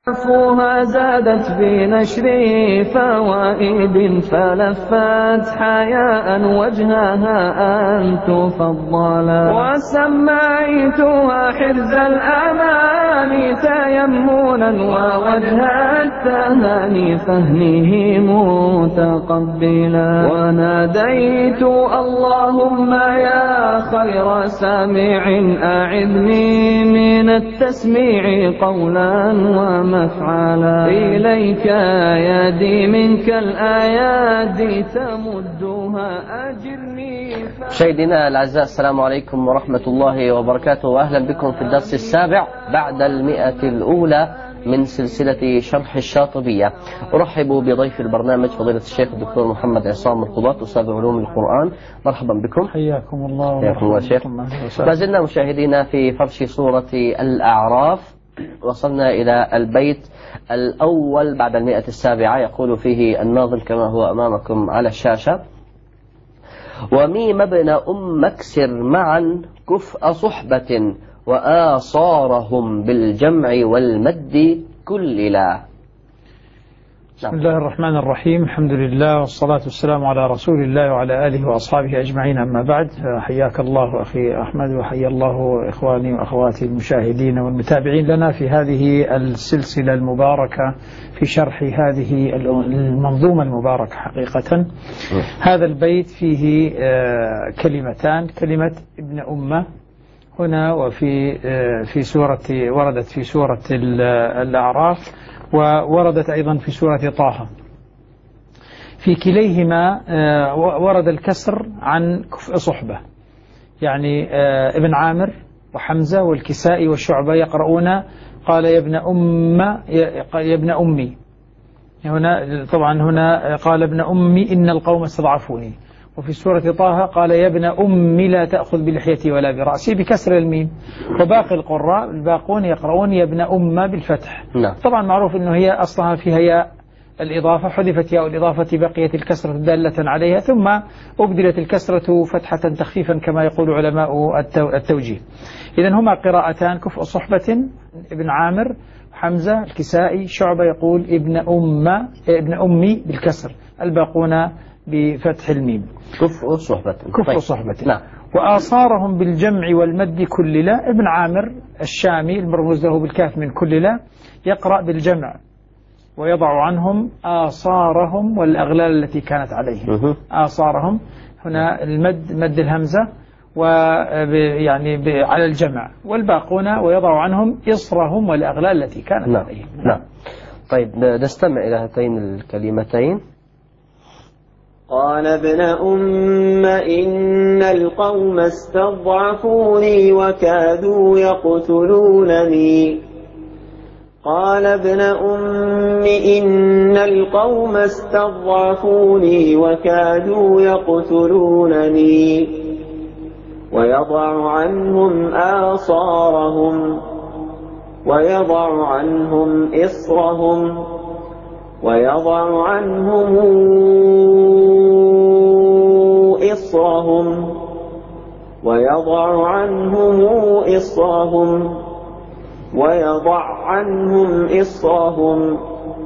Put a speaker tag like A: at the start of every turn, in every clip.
A: عفوها زادت بنشر فوائد فلفت حياء وجهها أن تفضلا وسميتها حرز الأمان تيمنا ووجه التهاني فهنه متقبلا وناديت اللهم يا خير سامع أعذني من التسميع قولا ومفعلا إليك يدي منك الآيات تمدها أجرني
B: مشاهدينا الأعزاء، السلام عليكم ورحمة الله وبركاته، وأهلا بكم في الدرس السابع بعد 100 الأولى من سلسلة شرح الشاطبية. أرحب بضيف البرنامج فضيلة الشيخ الدكتور محمد عصام القضاة أستاذ علوم القرآن. مرحبا بكم.
C: حياكم الله.
B: حياكم الله شيخ. ما زلنا مشاهدينا في فرش سورة الأعراف، وصلنا إلى البيت الأول بعد 100 السابعة، يقول فيه الناظم كما هو أمامكم على الشاشة: وميم ابن اكسر معا كفء صحبة وآصارهم بالجمع والمد كللا.
C: بسم الله الرحمن الرحيم، الحمد لله والصلاة والسلام على رسول الله وعلى آله وأصحابه أجمعين، أما بعد. حياك الله أخي أحمد، وحيا الله إخواني وأخواتي المشاهدين والمتابعين لنا في هذه السلسلة المباركة في شرح هذه المنظومة المباركة. حقيقة هذا البيت فيه كلمتان، كلمة ابن أمة هنا وفي سورة، وردت في سورة الأعراف، ووردت أيضا في سورة طه. في كليهما ورد الكسر عن كفء صحبة، يعني ابن عامر وحمزة والكسائي والشعبة يقرؤون قال يا ابن أمي. هنا طبعا هنا قال ابن أمي إن القوم استضعفوني. وفي سورة طه قال يا ابن أمي لا تأخذ بلحيتي ولا برأسي بكسر الميم. وباقي القراء الباقون يقرؤون يا ابن أمة بالفتح. طبعا معروف أنه هي أصلها فيها ياء الإضافة، حذفت ياء الإضافة بقيت الكسرة دالة عليها، ثم أبدلت الكسرة فتحة تخفيفا كما يقول علماء التوجيه. إذن هما قراءتان، كفء صحبة ابن عامر، حمزة الكسائي، شعبة يقول ابن أمي بالكسر، الباقون بفتح الميم.
B: كفء صحبة.
C: كفء صحبة.
B: نعم.
C: وآصارهم بالجمع والمد كللا. ابن عامر الشامي المرموز له بالكاف من كللا يقرأ بالجمع ويضع عنهم آصارهم والأغلال التي كانت عليهم. آصارهم هنا المد، مد الهمزة، ويعني على الجمع، والباقون ويضع عنهم إصرهم والأغلال التي كانت عليهم.
B: نعم. طيب نستمع إلى هاتين الكلمتين.
D: قال ابن إن القوم استضعفوني وكادوا يقتلونني. قال ابن إن القوم استضعفوني وكادوا يقتلونني ويضع عنهم آصارهم ويضع عنهم إصرهم ويضع عنهم إصرهم ويضع عنهم إصرهم ويضع عنهم إصرهم.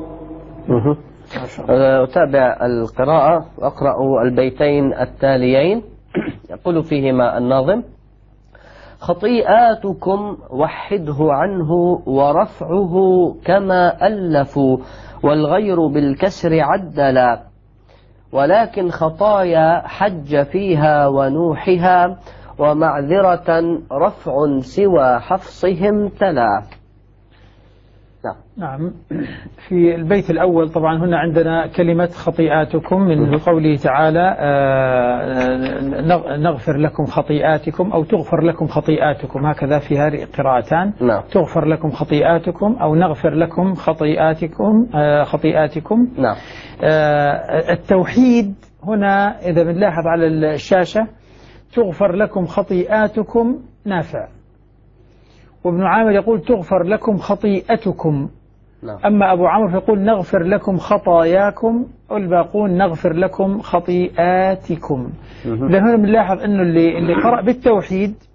B: أتابع القراءة وأقرأ البيتين التاليين. يقول فيهما الناظم: خطيئاتكم وحده عنه ورفعه كما ألفوا والغير بالكسر عدلا، ولكن خطايا حج فيها ونوحها ومعذرة رفع سوى حفصهم تلا.
C: نعم. في البيت الأول طبعا هنا عندنا كلمة خطيئاتكم من قوله تعالى نغفر لكم خطيئاتكم أو تغفر لكم خطيئاتكم، هكذا في هذه قراءتان. تغفر لكم خطيئاتكم أو نغفر لكم خطيئاتكم.
B: نعم.
C: التوحيد هنا إذا بنلاحظ على الشاشة تغفر لكم خطيئاتكم نافع، وابن عامر يقول تغفر لكم خطيئتكم. أما أبو عمرو يقول نغفر لكم خطاياكم، والباقون نغفر لكم خطيئاتكم. لهنا بنلاحظ أنه اللي قرأ بالتوحيد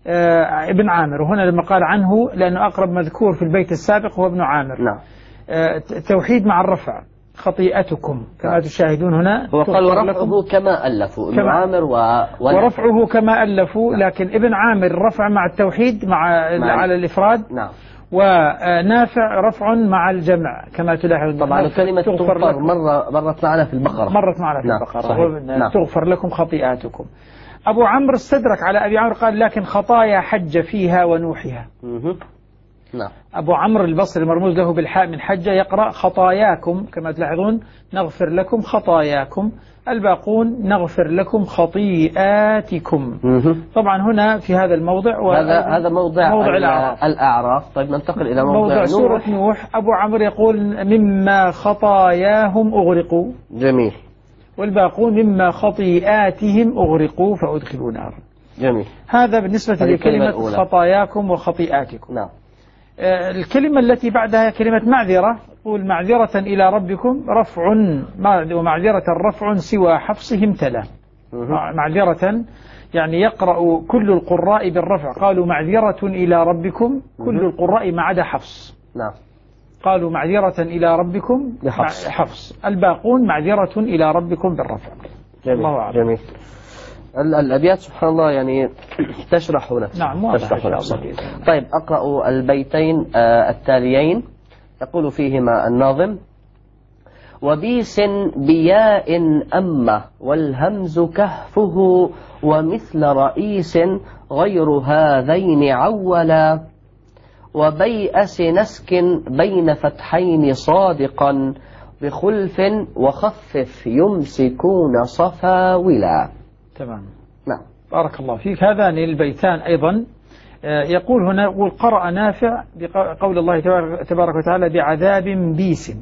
C: ابن عامر، وهنا لما قال عنه لأنه أقرب مذكور في البيت السابق هو ابن عامر.
B: نعم.
C: توحيد مع الرفع، خطيئتكم كما تشاهدون هنا.
B: هو قال ورفعه كما ألفوا ابن عامر
C: ورفعه كما ألفوا. لكن ابن عامر رفع مع التوحيد على الإفراد.
B: نعم.
C: ونافع رفع مع الجمع كما تلاحظ.
B: طبعا كلمة تغفر مرت معنا في البقرة.
C: البقرة. تغفر لكم خطيئاتكم. أبو عمرو استدرك على أبي عمرو قال لكن خطايا حج فيها ونوحها.
B: نعم.
C: أبو عمرو البصري مرموز له بالحاء من حجة يقرأ خطاياكم كما تلاحظون، نغفر لكم خطاياكم. الباقون نغفر لكم خطيئاتكم. طبعا هنا في هذا الموضع
B: هذا موضع الأعراف. طيب ننتقل إلى موضع
C: سورة نوح. أبو عمرو يقول مما خطاياهم أغرقوا.
B: جميل.
C: والباقون مما خطيئاتهم أغرقوا فأدخلوا نارا.
B: جميل.
C: هذا بالنسبة لكلمة خطاياكم وخطيئاتكم.
B: نعم.
C: الكلمة التي بعدها كلمة معذرة، قول معذرة إلى ربكم رفع، ومعذرة رفع سوى حفصهم تلا. معذرة يعني يقرأ كل القراء بالرفع، قالوا معذرة إلى ربكم كل القراء ما عدا حفص.
B: نعم.
C: قالوا معذرة إلى ربكم حفص. الباقون معذرة إلى ربكم بالرفع.
B: جميل. الله أعلم. جميل. الأبيات سبحان الله يعني تشرح نفسها.
C: نعم.
B: تشرح نفسها. طيب أقرأ البيتين التاليين. يقول فيهما الناظم: وبيس بياء أمة والهمز كهفه ومثل رئيس غير هذين عولا وبيأس نسك بين فتحين صادقا بخلف وخفف يمسكون صفاولا.
C: تمام.
B: نعم.
C: بارك الله فيك. هذان البيتان أيضا يقول هنا يقول قرأ نافع بقول الله تبارك وتعالى بعذاب بيس،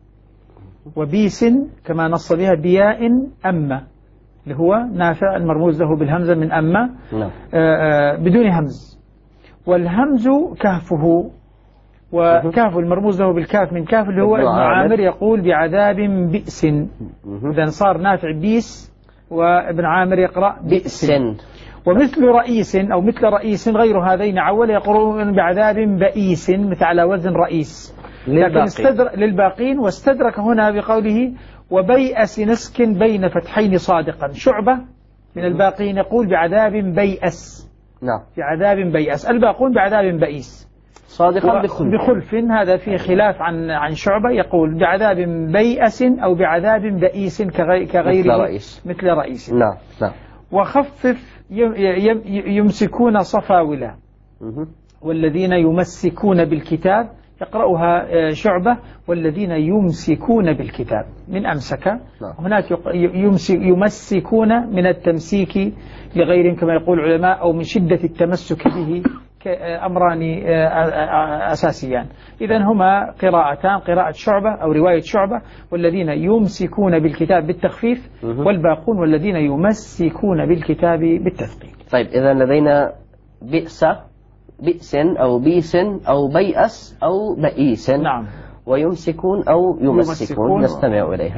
C: وبيس كما نص بها بياء أمة اللي هو نافع المرموز له بالهمزة من أمة بدون همز، والهمز كهفه، وكهف المرموز له بالكاف من كاف اللي هو ابن عامر يقول بعذاب بئس. إذن صار نافع بيس وابن عامر يقرأ بئس. ومثل رئيس أو مثل رئيس غير هذين عول يقرؤون بعذاب بئيس مثل على وزن رئيس لكن للباقين. واستدرك هنا بقوله وبيأس نسك بين فتحين صادقا. شعبة من الباقين يقول بعذاب بيأس.
B: نعم.
C: بعذاب بيأس. الباقون بعذاب بئيس
B: صادقا
C: بخلف. هذا في خلاف عن شعبة يقول بعذاب بيأس أو بعذاب بئيس كغير مثل رئيس.
B: نعم. نعم.
C: وخفف يمسكون صفاولا والذين يمسكون بالكتاب يقرأها شعبة والذين يمسكون بالكتاب من أمسك. هناك يمسكون من التمسيك لغيرهم كما يقول العلماء أو من شدة التمسك به أمران أساسيان. إذن هما قراءتان، قراءة شعبة أو رواية شعبة والذين يمسكون بالكتاب بالتخفيف والباقون والذين يمسكون بالكتاب بالتثقيل.
B: طيب إذن لدينا بئس أو بيس أو بيأس أو بئيس.
C: نعم.
B: ويمسكون أو يمسكون نستمع إليها.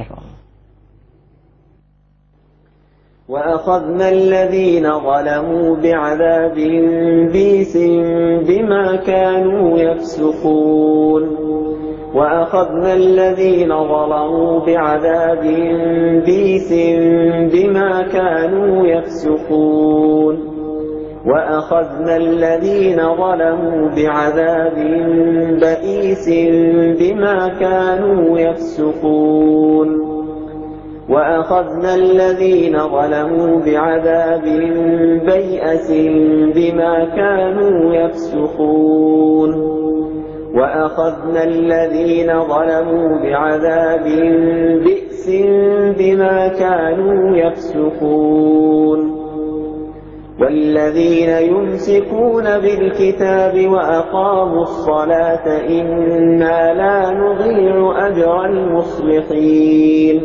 D: وأخذنا الذين ظلموا بعذاب بئس بما كانوا يفسقون. وأخذنا الذين ظلموا بعذاب بئس بما كانوا يفسقون. وأخذنا الذين ظلموا بعذاب بئيس بما كانوا يفسقون. وأخذنا الذين ظلموا بعذاب بيأس بما كانوا يفسقون. وأخذنا الذين ظلموا بعذاب بئس بما كانوا يفسقون. والذين يمسكون بالكتاب وأقاموا الصلاة إنا لا نضيع أجر المصلحين.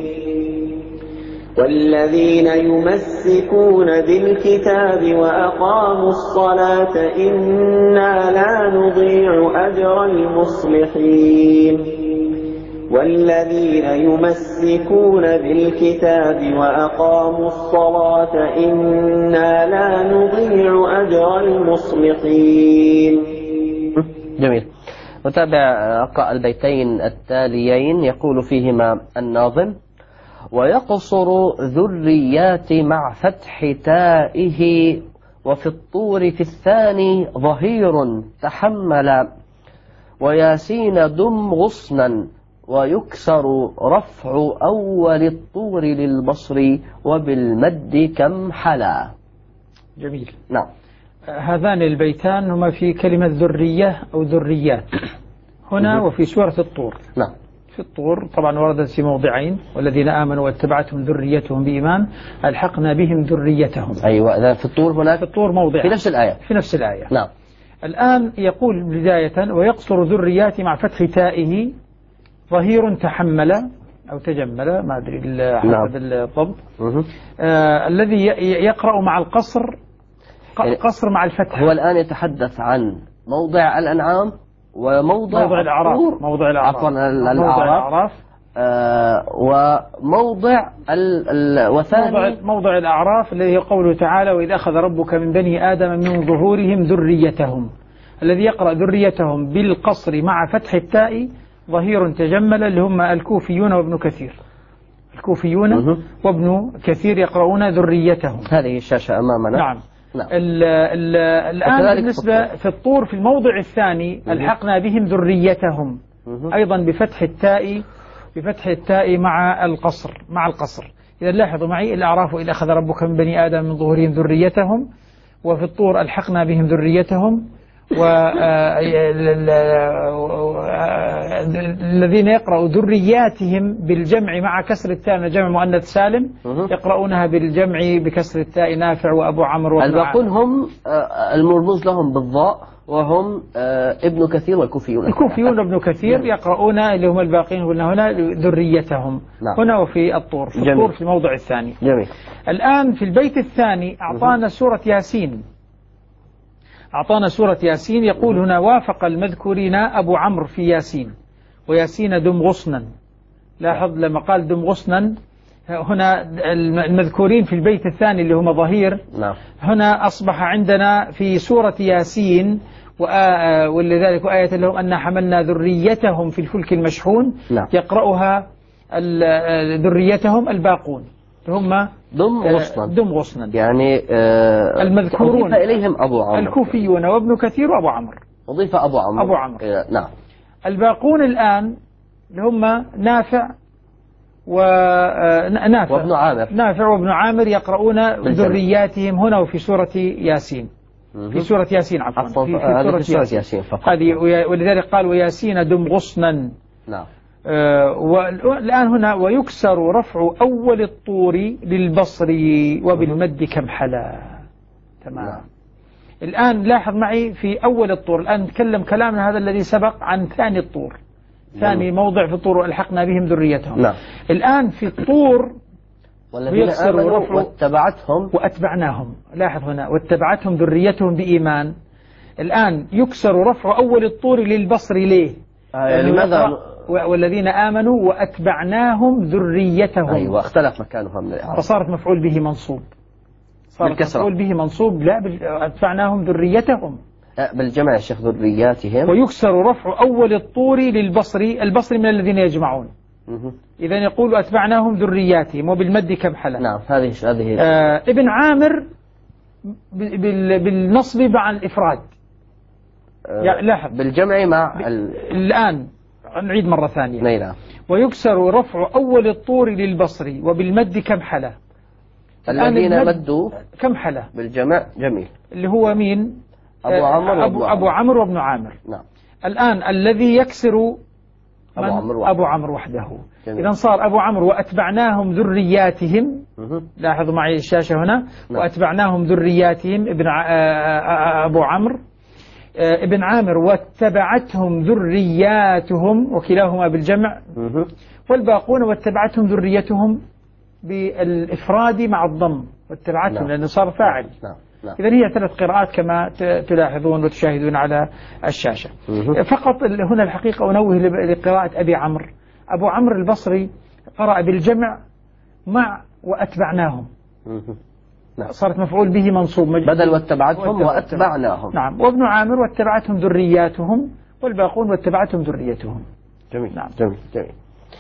D: والذين يمسكون بالكتاب وأقاموا الصلاة إنا لا نضيع أجر المصلحين. والذين يمسكون بالكتاب وأقاموا الصلاة إنا لا نضيع أجر المصلحين.
B: جميل. نتابع أقرأ البيتين التاليين. يقول فيهما الناظم: ويقصر ذريات مع فتح تائه وفي الطور في الثاني ظهير تحمل وياسين دم غصنا ويكسر رفع أول الطور للبصر وبالمد كم حلا.
C: جميل.
B: نعم.
C: هذان البيتان هما في كلمة ذرية أو ذريات هنا وفي سورة الطور.
B: نعم.
C: في الطور طبعا وردت في موضعين: والذين آمنوا واتبعتهم ذريتهم بإيمان ألحقنا بهم ذريتهم.
B: أيوة، إذا في الطور هناك
C: في الطور موضع
B: في نفس الآية.
C: في نفس الآية.
B: نعم.
C: الآن يقول بداية: ويقصر ذريات مع فتح تائه ظهير تحمل أو تجمل، ما أدري حسب الضبط. الذي يقرأ مع القصر، قصر مع الفتح.
B: هو الآن يتحدث عن موضع الأنعام وموضع
C: الأعراف، موضع الأعراف،
B: عفوا الأعراف، وموضع وثاني
C: موضع الأعراف الذي هو قوله تعالى: وإذ أخذ ربك من بني آدم من ظهورهم ذريتهم. الذي يقرأ ذريتهم بالقصر مع فتح التاء ظهير تجمل، اللي هم الكوفيون وابن كثير. الكوفيون وابن كثير يقرؤون ذريتهم.
B: هذه الشاشة أمامنا.
C: نعم. الآن بالنسبة في الطور في الموضع الثاني ألحقنا بهم ذريتهم أيضا بفتح التاء مع القصر. إذا لاحظوا معي: الأعراف إذ أخذ ربك من بني آدم من ظهورهم ذريتهم، وفي الطور ألحقنا بهم ذريتهم. والذين يقرأوا ذرياتهم بالجمع مع كسر التاء، جمع مؤنث سالم، يقرؤونها بالجمع بكسر التاء نافع وأبو عمرو.
B: الباقون هم المرموز لهم بالضاء، وهم ابن كثير والكوفيون.
C: الكوفيون وابن كثير يقرؤون اللي هم الباقين هنا ذريتهم.
B: نعم.
C: هنا وفي الطور، في الطور في الموضع الثاني.
B: جميل.
C: الآن في البيت الثاني أعطانا سورة ياسين. يقول هنا: وافق المذكورين أبو عمرو في ياسين وياسين دم غصنا. لاحظ لما قال دم غصنا هنا المذكورين في البيت الثاني اللي هم ظهير.
B: نعم.
C: هنا أصبح عندنا في سورة ياسين ولذلك آية لهم أن حملنا ذريتهم في الفلك المشحون.
B: نعم.
C: يقرأها ذريتهم الباقون هم دم غصنا
B: يعني
C: المذكورون
B: أضيف إليهم أبو عمرو،
C: الكوفيون وابن كثير وأبو عمرو.
B: أضيف أبو عمرو. نعم.
C: الباقون الآن هم نافع
B: وابن عامر.
C: نافع وابن عامر يقرؤون ذرياتهم هنا وفي سورة ياسين. في سورة ياسين عفوا.
B: في سورة ياسين فقط.
C: هذه ولذلك قال: وياسين دم غصنا.
B: نعم.
C: والآن هنا: ويكسر رفع أول الطور للبصر وبالمد كم حلا. تمام. نعم. الآن لاحظ معي في أول الطور. الآن نتكلم كلامنا هذا الذي سبق عن ثاني الطور. ثاني موضع في الطور ألحقنا بهم ذريتهم.
B: نعم.
C: الآن في الطور
B: والذين آمنوا
C: وأتبعناهم. لاحظ هنا: واتبعتهم ذريتهم بإيمان. الآن يكسر رفع أول الطور للبصر. ليه؟
B: لماذا؟
C: والذين آمنوا وأتبعناهم ذريتهم.
B: أيوة، اختلف مكانها من الإعراب،
C: فصارت مفعول به منصوب. مفعول به منصوب. لا، أتبعناهم ذريتهم
B: بالجمع يا شيخ ذرياتهم.
C: ويكسر رفع أول الطور للبصر. البصر من الذين يجمعون. إذا يقول: أتبعناهم ذرياتهم وبالمد كم حلا.
B: نعم. هذه
C: ابن عامر بالنصب مع الإفراد. لاحظ
B: بالجمع مع
C: الآن نعيد مرة ثانية.
B: نعم.
C: ويكسر رفع أول الطور للبصر وبالمد كم حلا.
B: الذين مدوا
C: كم حلا
B: بالجمع. جميل.
C: اللي هو مين؟
B: أبو
C: عمرو وابن عامر.
B: نعم.
C: الآن الذي يكسر
B: أبو
C: عمرو وحده. إذا صار أبو عمرو وأتبعناهم ذرياتهم. لاحظوا معي الشاشة هنا.
B: نعم.
C: وأتبعناهم ذرياتهم أبو عمرو. ابن عامر واتبعتهم ذرياتهم، وكلاهما بالجمع. والباقون واتبعتهم ذريتهم بالإفراد مع الضم. واتبعتهم. نعم. لأنه صار فاعل.
B: نعم. نعم.
C: إذن هي 3 قراءات كما تلاحظون وتشاهدون على الشاشة. فقط هنا الحقيقة أنوه لقراءة أبي عمرو. أبو عمرو البصري قرأ بالجمع مع وأتبعناهم.
B: نعم.
C: صارت مفعول به منصوب
B: بدل واتبعتهم وأتبعناهم.
C: نعم. وابن عامر واتبعتهم ذرياتهم، والباقون واتبعتهم ذريتهم.
B: جميل.
C: نعم.
B: جميل. جميل.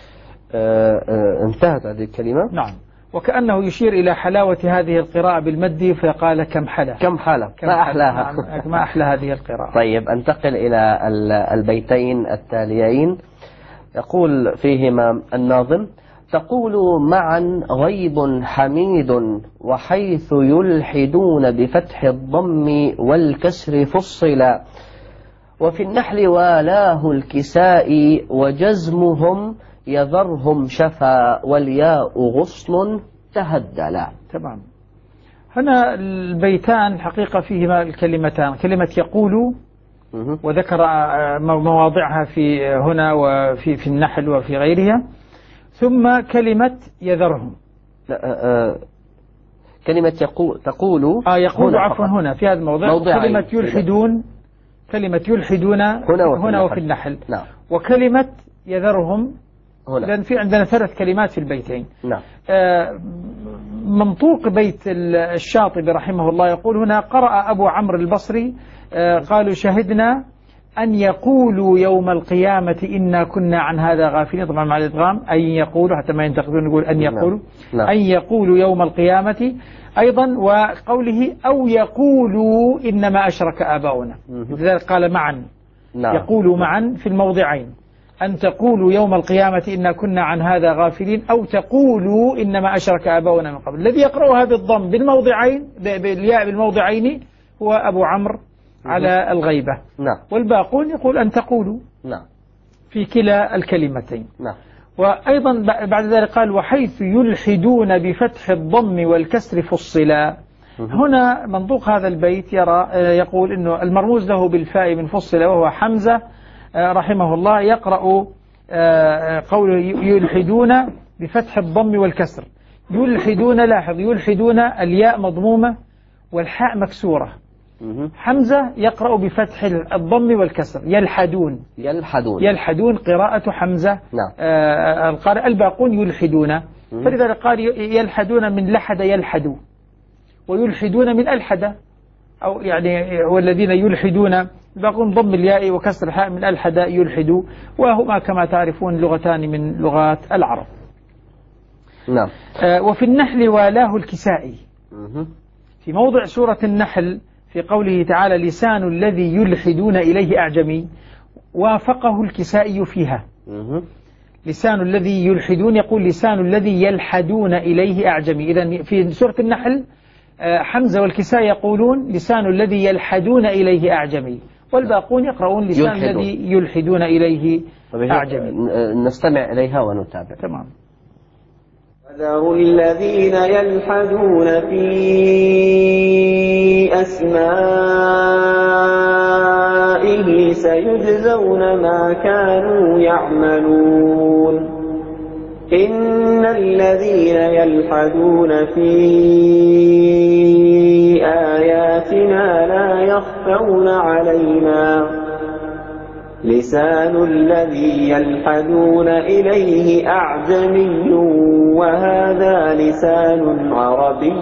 B: انتهت هذه الكلمة.
C: نعم. وكأنه يشير إلى حلاوة هذه القراءة بالمد، فقال كم حلا.
B: كم حلا، ما أحلاها.
C: نعم. ما أحلى هذه القراءة.
B: طيب انتقل إلى البيتين التاليين. يقول فيهما الناظم: تقول معا غيب حميد، وحيث يلحدون بفتح الضم والكسر فصلا، وفي النحل والاه الكساء، وجزمهم يذرهم شفا، والياء غصن تهدلا.
C: تمام. هنا البيتان حقيقة فيهما الكلمتان، كلمة يقول وذكر مواضعها في هنا وفي النحل وفي غيرها، ثم كلمة يذرهم.
B: كلمة تقول
C: يقول عفوا هنا في هذا الموضع، كلمة يلحدون، كلمة يلحدون هنا وفي النحل.
B: نعم.
C: وكلمة يذرهم
B: هنا.
C: لأن في عندنا 3 كلمات في البيتين.
B: نعم.
C: منطوق بيت الشاطبي رحمه الله يقول هنا: قرأ أبو عمرو البصري قالوا شهدنا أن يقولوا يوم القيامة إنا كنا عن هذا غافلين، طبعا مع الإدغام، أن يقولوا حتى ما ينتقدون نقول أن يقولوا.
B: نعم.
C: أن يقولوا يوم القيامة أيضا، وقوله أو يقولوا إنما أشرك آباؤنا، لذلك قال معا.
B: نعم.
C: يقولوا معا في الموضعين، أن تقولوا يوم القيامة إنا كنا عن هذا غافلين، أو تقولوا إنما أشرك آباؤنا من قبل. الذي يقرأها بالضم بالموضعين بالياء بالموضعين هو أبو عمرو على الغيبة.
B: نعم.
C: والباقون يقول أن تقولوا.
B: نعم.
C: في كلا الكلمتين.
B: نعم.
C: وأيضا بعد ذلك قال: وحيث يلحدون بفتح الضم والكسر فصلا. هنا منطوق هذا البيت يقول إنه المرموز له بالفاء من فصلا وهو حمزة رحمه الله، يقرأ قوله يلحدون بفتح الضم والكسر. يلحدون، لاحظ، يلحدون الياء مضمومة والحاء مكسورة. حمزة يقرأ بفتح الضم والكسر، يلحدون. يلحدون قراءة حمزة.
B: نعم.
C: القارئ. الباقون يلحدون، فلذلك قال يلحدون من لحد يلحدوا، ويلحدون من ألحد، أو يعني والذين يلحدون، الباقون ضم الياء وكسر الحاء من ألحد يلحدوا، وهما كما تعرفون لغتان من لغات العرب.
B: نعم.
C: وفي النحل والاه الكسائي. في موضع سورة النحل في قوله تعالى: لسان الذي يلحدون إليه أعجمي، وافقه الكسائي فيها. لسان الذي يلحدون يقول لسان الذي يلحدون إليه أعجمي. إذن في سورة النحل حمزة والكسائي يقولون لسان الذي يلحدون إليه أعجمي، والباقون يقرؤون لسان الذي يلحدون إليه أعجمي.
B: نستمع إليها ونتابع.
C: تمام.
D: وذروا الذين يلحدون في أسمائه سيجزون ما كانوا يعملون. إن الذين يلحدون في آياتنا لا يخفون علينا. لسان الذي يلحدون إليه أعجمي، وهذا لسان عربي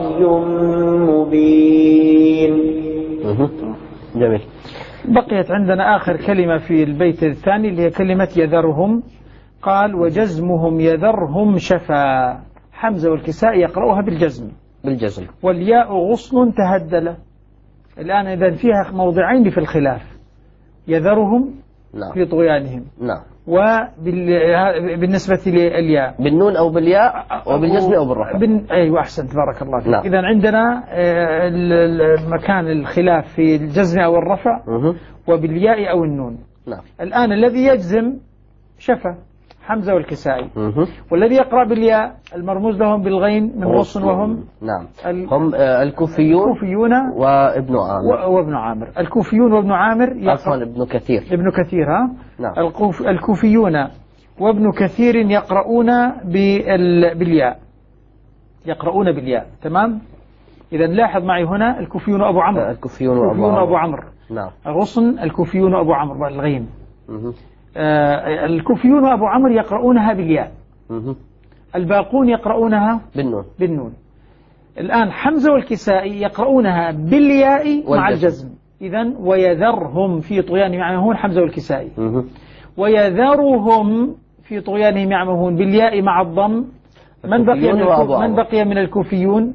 D: مبين.
B: جميل.
C: بقيت عندنا آخر كلمة في البيت الثاني اللي هي كلمة يذرهم. قال: وجزمهم يذرهم شفا. حمزة والكساء يقرأوها بالجزم. والياء غصن تهدل. الآن إذن فيها موضعين في الخلاف: يذرهم
B: نعم.
C: في طغيانهم.
B: نعم.
C: وبالنسبة للياء
B: بالنون أو بالياء وبالجزم أو بالرفع.
C: أيوة أحسنت، بارك الله فيك.
B: نعم.
C: إذن عندنا مكان الخلاف في الجزم أو الرفع وبالياء أو النون.
B: نعم.
C: الآن الذي يجزم شفا حمزة والكسائي، والذي يقرأ بالياء المرموز لهم بالغين من غصن، وهم
B: نعم هم الكوفيون وابن عامر.
C: الكوفيون وابن عامر
B: عفوا ابن كثير
C: ها.
B: نعم.
C: الكوفيون وابن كثير يقرؤون بالياء، يقرؤون بالياء. تمام. إذا لاحظ معي هنا الكوفيون وأبو عمرو.
B: الكوفيون وأبو عمرو.
C: نعم. غصن الكوفيون وأبو عمرو الغين. الكوفيون وأبو عمرو يقرؤونها بالياء، الباقون يقرؤونها بالنون. الآن حمزة والكسائي يقرؤونها بالياء مع الجزم، إذن ويذرهم في طغيانهم يعمهون، حمزة والكسائي. ويذرهم في طغيانهم يعمهون بالياء مع الضم. من بقي من الكوفيين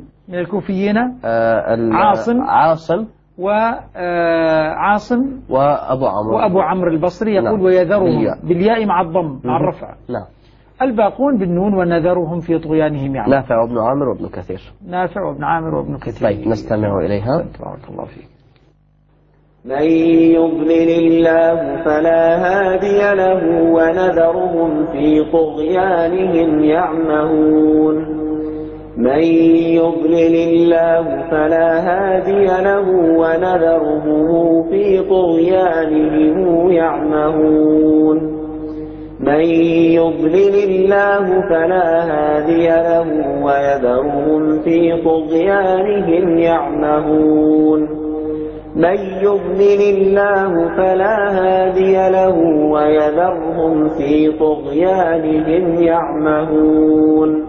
C: عاصم وأبو عمرو البصري يقول ويذرهم بالياء مع الضم مع الرفع. الباقون بالنون ونذرهم في طغيانهم يعمهون.
B: نافع وابن عامر وابن كثير.
C: نافع وابن عامر وابن كثير.
B: طيب نستمع إليها.
C: بارك الله فيك.
D: من يضلل الله فلا هادي له ونذرهم في طغيانهم يعمهون. من يضلل الله فلا هادي له ونذرهم في طغيانهم يعمهون. من يضلل الله فلا هادي له ويذرهم في طغيانهم يعمهون. من يضلل الله فلا هادي له ويذرهم في طغيانهم يعمهون.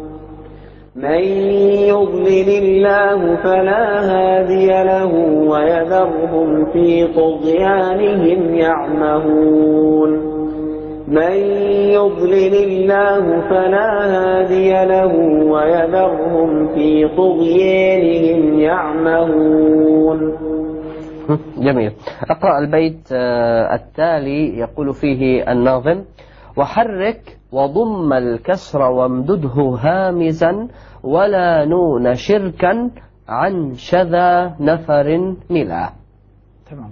D: من يضلل الله فلا هادي له ويذرهم في طغيانهم يعمهون. من يضلل الله فلا هادي له ويذرهم في طغيانهم يعمهون.
B: جميل. أقرأ البيت التالي يقول فيه الناظم: وحرك وضم الكسر وامدده هامزا ولا نون شركا عن شذا نفر ملا.
C: تمام.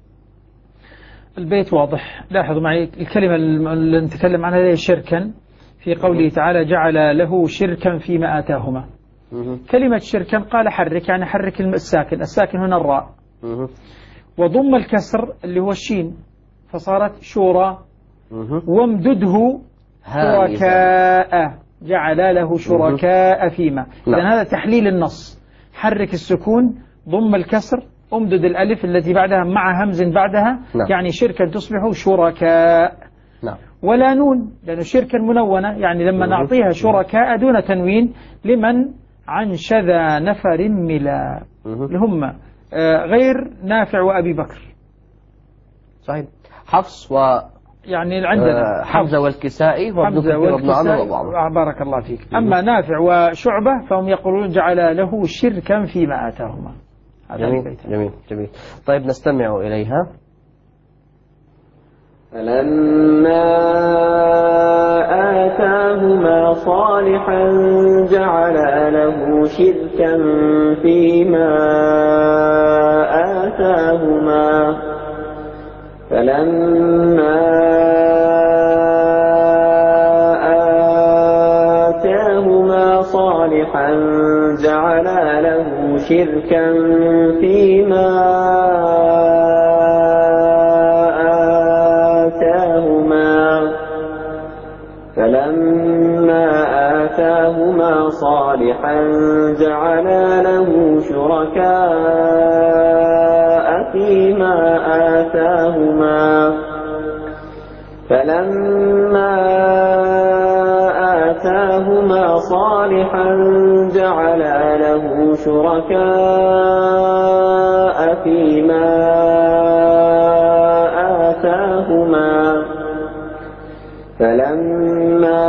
C: البيت واضح. لاحظوا معي الكلمة اللي نتكلم عنها هي شركا، في قوله تعالى جعل له شركا فيما آتاهما. كلمة شركا قال حرك، يعني حرك الساكن هنا الراء. وضم الكسر اللي هو الشين فصارت شورى. وامدده شركاء، جعل له شركاء فيما. إذن هذا تحليل النص. حرك السكون، ضم الكسر، امدد الألف التي بعدها مع همز بعدها. يعني شركا تصبح شركاء. ولا نون، لأنه شركا منونة، يعني لما نعطيها شركاء دون تنوين لمن عن شذا نفر ملا، اللي هم غير نافع وأبي بكر.
B: صحيح. حفص
C: يعني عندنا
B: حمزة والكسائي وابن عمرو.
C: بارك الله فيك. أما نافع وشعبة فهم يقولون جعل له شركا فيما آتاهما.
B: جميل. طيب نستمع إليها.
D: فلما آتاهما صالحا جعل له شركا فيما آتاهما. فلما آتاهما صالحا جعل له شركا فيما آتاهما. فلما آتاهما صالحا جعل له شركاء فيما آتاهما. فلما آتاهما صالحا جعل له شركاء فيما آتاهما. فلما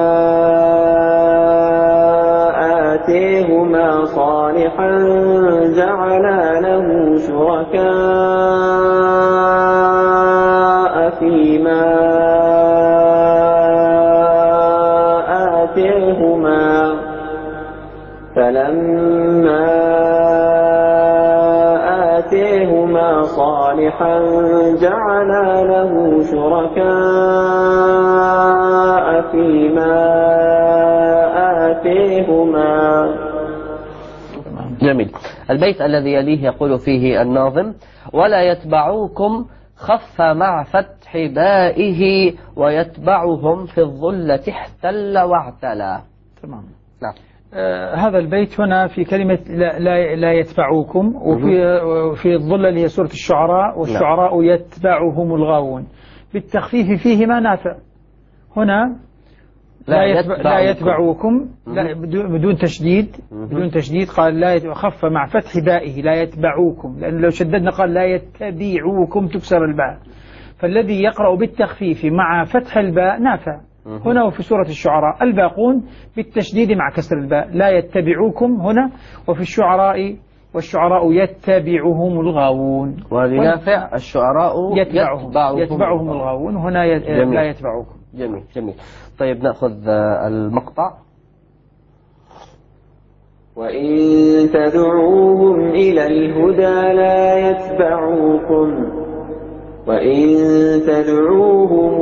D: آتاهما صالحا جعل له شركاء فيما آتاهما. فلما آتاهما صالحا جعل له شركاء فيما آتاهما.
B: جميل. البيت الذي يليه يقول فيه الناظم: ولا يتبعوكم خف مع فتح بائه ويتبعهم في الظلة احتل واعتلى.
C: تمام.
B: نعم.
C: هذا البيت هنا في كلمة لا يتبعوكم، وفي الظلة اللي هي سورة الشعراء، والشعراء يتبعهم الغاوون. بالتخفيف فيهما نافع. هنا لا يتبعوكم لا بدون تشديد، بدون تشديد قال لا خف مع فتح بائه لا يتبعوكم، لأن لو شددنا قال لا يتبعوكم تكسر الباء، فالذي يقرأ بالتخفيف مع فتح الباء نافع. هنا وفي سورة الشعراء الباقون بالتشديد مع كسر الباء لا يتبعوكم هنا، وفي الشعراء والشعراء يتبعهم الغاوون،
B: ولنافع الشعراء
C: يتبعهم الغاوون، هنا لا يتبعوكم.
B: جميل جميل. طيب نأخذ المقطع.
D: وإن تدعوهم إلى الهدى لا يتبعوكم، وإن تدعوهم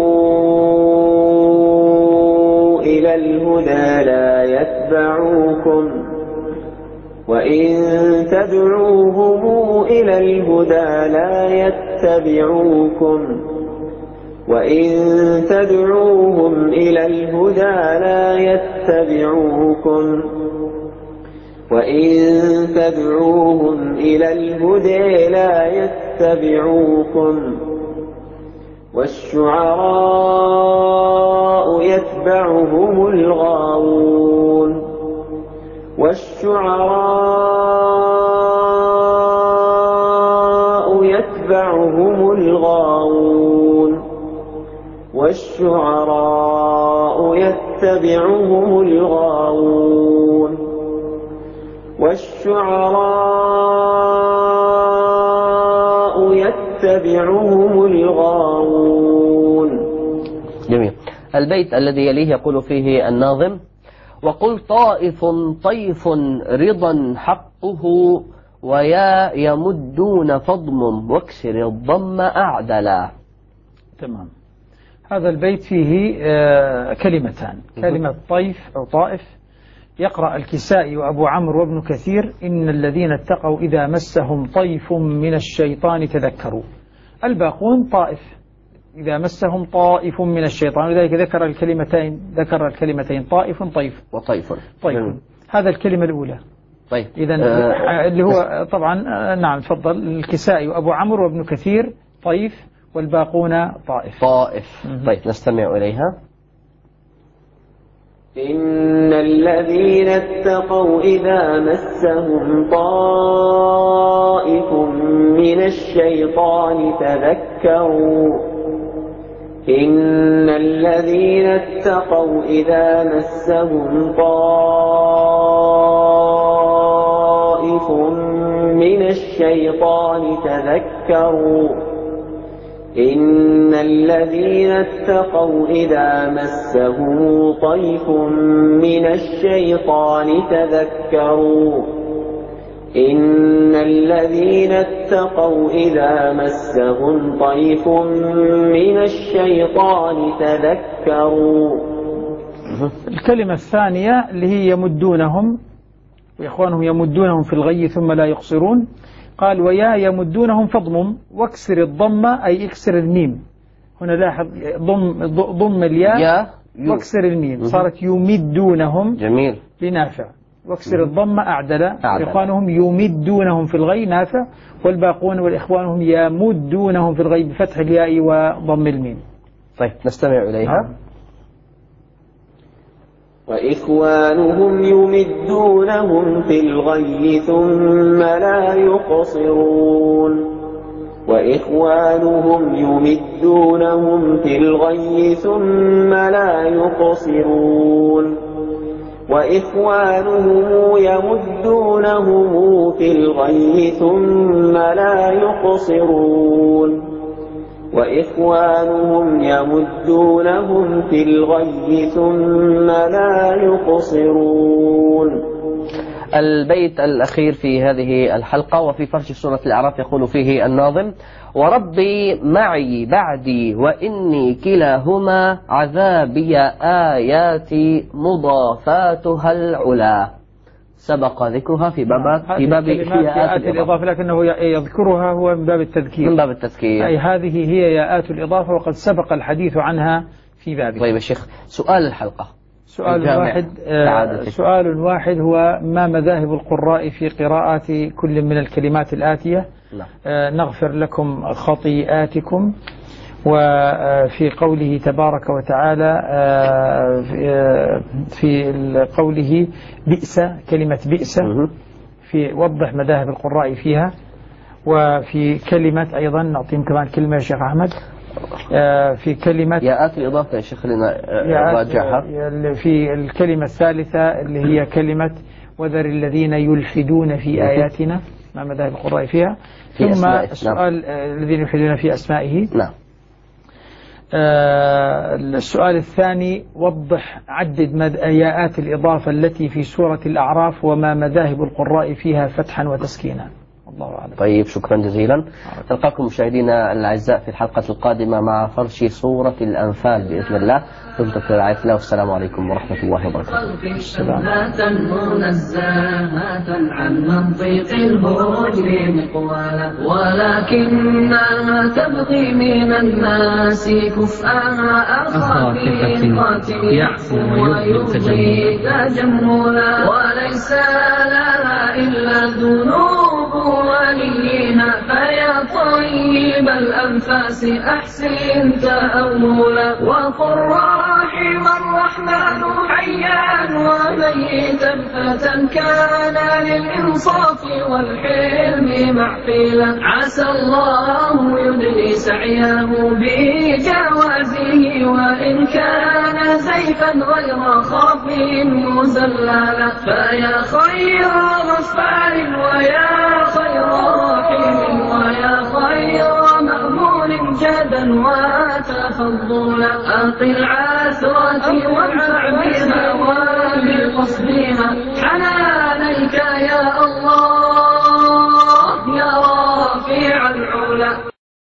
D: إلى الهدى لا يتبعوكم، وإن تدعوهم إلى الهدى لا يتبعوكم، وإن تدعوهم إلى الهدى لا يتبعوكم، وإن تدعوهم إلى الهدى لا يتبعوكم، والشعراء يتبعهم الغاوون، والشعراء يتبعهم الغاوون، والشعراء يتبعهم الغاوون، والشعراء يتبعهم الغاوون.
B: جميل. البيت الذي يليه يقول فيه الناظم: وقل طائف طيف رضا حقه، ويا يمدون فضم واكسر الضم أعدلا.
C: تمام. هذا البيت فيه كلمتان، كلمة طيف أو طائف يقرأ الكسائي وأبو عمرو وابن كثير: إن الذين اتقوا إذا مسهم طيف من الشيطان تذكروا. الباقون طائف إذا مسهم طائف من الشيطان، ولذلك ذكر الكلمتين طائف طيف
B: وطيف
C: طيف. هذا الكلمة الأولى.
B: طيب
C: إذا اللي هو طبعا نعم تفضل الكسائي وأبو عمرو وابن كثير طيف، والباقون طائف.
B: طيب نستمع إليها.
D: إن الذين اتقوا إذا مسهم طائف من الشيطان تذكروا، إن الذين اتقوا إذا مسهم طائف من الشيطان تذكروا، إن الذين اتقوا إذا مسهم طيف من الشيطان تذكروا، إن الذين اتقوا إذا مسهم طيف من الشيطان تذكروا.
C: الكلمة الثانية اللي هي يمدونهم، وإخوانهم يمدونهم في الغي ثم لا يقصرون. قال: ويا يمدونهم فاضمم واكسر الضم، أي اكسر الميم. هنا لاحظ ضم الياء واكسر الميم، صارت يمدونهم.
B: جميل.
C: لنافع. واكسر الضم أعدل. إخوانهم يمدونهم في الغي نافع، والباقون والإخوانهم يمدونهم في الغي بفتح الياء وضم الميم.
B: طيب نستمع إليها.
D: وإخوانهم يمدونهم في الغي ثم لا يقصرون، وإخوانهم يمدونهم في الغي ثم لا يقصرون، وإخوانهم يمدونهم في الغي ثم لا يقصرون، وإخوانهم يمدونهم في الغي ثم لا يقصرون.
B: البيت الأخير في هذه الحلقة وفي فرش سورة الأعراف يقول فيه الناظم: وربي معي بعدي وإني كلاهما عذابي آياتي مضافاتها العلا. سبق ذكرها في باب
C: ياءات الإضافة، لكنه يذكرها هو من باب التذكير.
B: من باب التذكير.
C: أي هذه هي ياءات الإضافة، وقد سبق الحديث عنها في بابه.
B: طيب يا شيخ، سؤال الحلقة.
C: سؤال واحد هو: ما مذاهب القراء في قراءة كل من الكلمات الآتية؟ نغفر لكم خطيئاتكم، وفي قوله تبارك وتعالى في قوله بئس، كلمة بئس في وضح مذاهب القراء فيها. وفي كلمة أيضا نعطيهم كمان كلمة يا شيخ أحمد، في كلمة
B: ياءات الإضافة يا شيخ لنا راجعها
C: في الكلمة الثالثة اللي هي كلمة وذر الذين يلحدون في آياتنا، ما مذاهب القراء فيها. ثم السؤال الذين يلحدون في أسمائه.
B: نعم.
C: السؤال الثاني وضح عدد ياءات الإضافة التي في سورة الأعراف وما مذاهب القراء فيها فتحا وتسكينا. الله أعلم.
B: طيب شكرا جزيلا. نلقاكم مشاهدينا الأعزاء في الحلقة القادمة مع فرش سورة الأنفال بإذن الله. دمتم في رعاية الله والسلام عليكم ورحمة الله وبركاته.
C: السلام.
A: منزهة عن منطق الهجر مقوالا، ولكنها تبغي من الناس كفءها أخافيقة يعفو ويبغي تجملا، وليس لها إلا الذنوب وليها، فيا طيب الأنفاس أحسن تأولا، وقل رحم الرحمن حيا وميتا فتى كان للإنصاف والحلم معقلا، عسى الله يدني سعيه بجوازه، وإن كان زيفا غير خافي مزللا، فيا خير غفار ويا خير رحيم ويا خير مأمون جدا وتفضلا، أقل عثرتي وانفع بها وبقصدها حنان